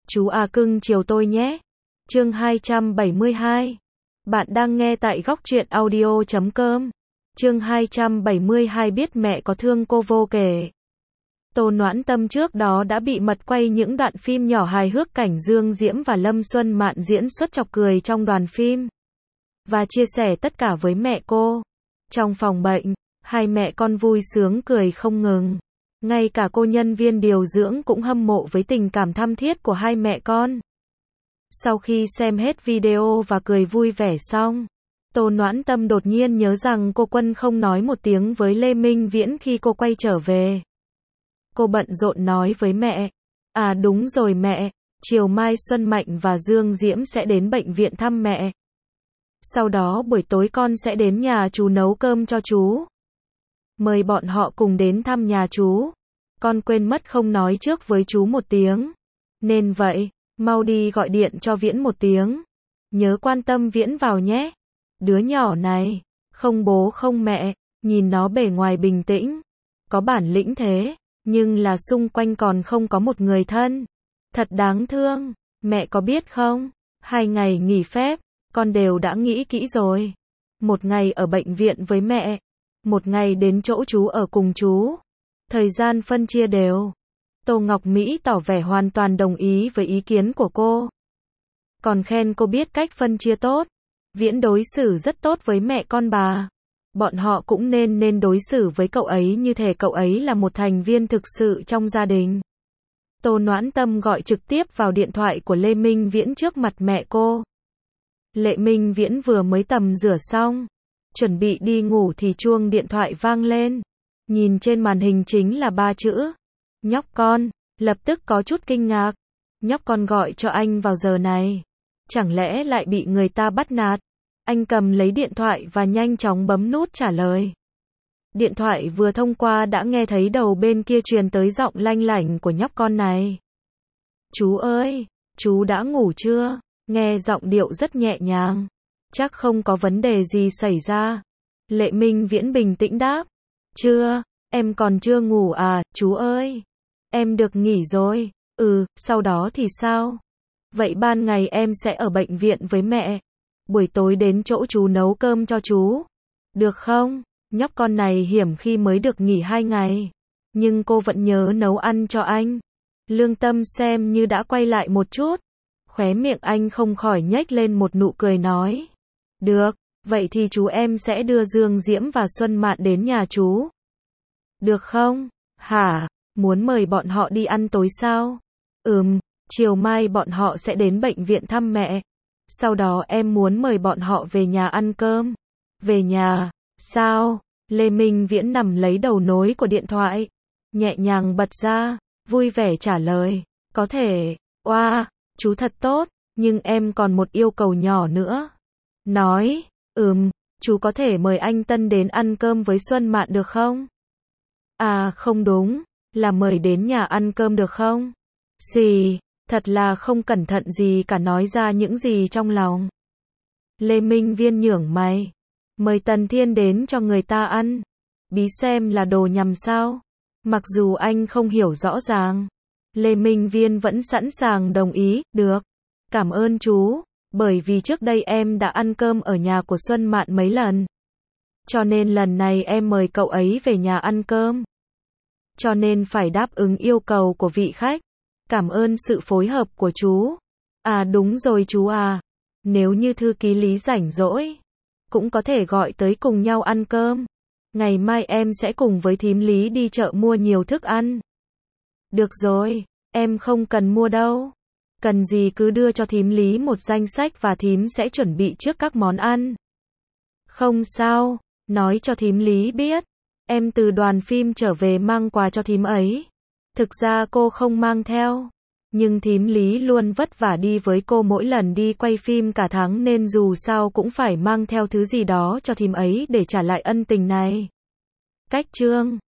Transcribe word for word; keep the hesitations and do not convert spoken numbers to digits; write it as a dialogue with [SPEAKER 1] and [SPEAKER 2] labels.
[SPEAKER 1] Chú à cưng chiều tôi nhé. Chương hai trăm bảy mươi hai. Bạn đang nghe tại góc truyện audio chấm com. Chương hai trăm bảy mươi hai biết mẹ có thương cô vô kể. Tô Noãn Tâm trước đó đã bị mật quay những đoạn phim nhỏ hài hước cảnh Dương Diễm và Lâm Xuân Mạn diễn xuất chọc cười trong đoàn phim. Và chia sẻ tất cả với mẹ cô. Trong phòng bệnh, hai mẹ con vui sướng cười không ngừng. Ngay cả cô nhân viên điều dưỡng cũng hâm mộ với tình cảm thắm thiết của hai mẹ con. Sau khi xem hết video và cười vui vẻ xong, Tô Noãn Tâm đột nhiên nhớ rằng cô Quân không nói một tiếng với Lê Minh Viễn khi cô quay trở về. Cô bận rộn nói với mẹ, à đúng rồi mẹ, chiều mai Xuân Mạnh và Dương Diễm sẽ đến bệnh viện thăm mẹ. Sau đó buổi tối con sẽ đến nhà chú nấu cơm cho chú. Mời bọn họ cùng đến thăm nhà chú. Con quên mất không nói trước với chú một tiếng. Nên vậy, mau đi gọi điện cho Viễn một tiếng. Nhớ quan tâm Viễn vào nhé. Đứa nhỏ này, không bố không mẹ, nhìn nó bề ngoài bình tĩnh, có bản lĩnh thế, nhưng là xung quanh còn không có một người thân. Thật đáng thương, mẹ có biết không? Hai ngày nghỉ phép, con đều đã nghĩ kỹ rồi. Một ngày ở bệnh viện với mẹ, một ngày đến chỗ chú ở cùng chú. Thời gian phân chia đều. Tô Ngọc Mỹ tỏ vẻ hoàn toàn đồng ý với ý kiến của cô. Còn khen cô biết cách phân chia tốt. Viễn đối xử rất tốt với mẹ con bà. Bọn họ cũng nên nên đối xử với cậu ấy như thể cậu ấy là một thành viên thực sự trong gia đình. Tô Noãn Tâm gọi trực tiếp vào điện thoại của Lê Minh Viễn trước mặt mẹ cô. Lê Minh Viễn vừa mới tắm rửa xong, chuẩn bị đi ngủ thì chuông điện thoại vang lên. Nhìn trên màn hình chính là ba chữ. Nhóc con, lập tức có chút kinh ngạc. Nhóc con gọi cho anh vào giờ này. Chẳng lẽ lại bị người ta bắt nạt? Anh cầm lấy điện thoại và nhanh chóng bấm nút trả lời. Điện thoại vừa thông qua đã nghe thấy đầu bên kia truyền tới giọng lanh lảnh của nhóc con này. Chú ơi, chú đã ngủ chưa? Nghe giọng điệu rất nhẹ nhàng. Chắc không có vấn đề gì xảy ra. Lê Minh Viễn bình tĩnh đáp. Chưa, em còn chưa ngủ à, chú ơi. Em được nghỉ rồi. Ừ, sau đó thì sao? Vậy ban ngày em sẽ ở bệnh viện với mẹ. Buổi tối đến chỗ chú nấu cơm cho chú. Được không? Nhóc con này hiểm khi mới được nghỉ hai ngày. Nhưng cô vẫn nhớ nấu ăn cho anh. Lương tâm xem như đã quay lại một chút. Khóe miệng anh không khỏi nhếch lên một nụ cười nói. Được, vậy thì chú em sẽ đưa Dương Diễm và Xuân Mạn đến nhà chú. Được không? Hả? Muốn mời bọn họ đi ăn tối sao? Ừm, chiều mai bọn họ sẽ đến bệnh viện thăm mẹ. Sau đó em muốn mời bọn họ về nhà ăn cơm. Về nhà? Sao? Lê Minh Viễn nằm lấy đầu nối của điện thoại. Nhẹ nhàng bật ra, vui vẻ trả lời. Có thể. Oa, wow, chú thật tốt, nhưng em còn một yêu cầu nhỏ nữa. Nói, ừm, chú có thể mời anh Tân đến ăn cơm với Xuân Mạn được không? À không đúng, là mời đến nhà ăn cơm được không? Xì, thật là không cẩn thận gì cả nói ra những gì trong lòng. Lê Minh Viễn nhướng mày. Mời Tần Thiên đến cho người ta ăn. Bí xem là đồ nhằm sao? Mặc dù anh không hiểu rõ ràng. Lê Minh Viễn vẫn sẵn sàng đồng ý, được. Cảm ơn chú, bởi vì trước đây em đã ăn cơm ở nhà của Xuân Mạn mấy lần. Cho nên lần này em mời cậu ấy về nhà ăn cơm. Cho nên phải đáp ứng yêu cầu của vị khách. Cảm ơn sự phối hợp của chú. À đúng rồi chú à. Nếu như thư ký Lý rảnh rỗi, cũng có thể gọi tới cùng nhau ăn cơm. Ngày mai em sẽ cùng với thím Lý đi chợ mua nhiều thức ăn. Được rồi, em không cần mua đâu. Cần gì cứ đưa cho thím Lý một danh sách và thím sẽ chuẩn bị trước các món ăn. Không sao, nói cho thím Lý biết. Em từ đoàn phim trở về mang quà cho thím ấy. Thực ra cô không mang theo. Nhưng thím Lý luôn vất vả đi với cô mỗi lần đi quay phim cả tháng nên dù sao cũng phải mang theo thứ gì đó cho thím ấy để trả lại ân tình này. Cách chương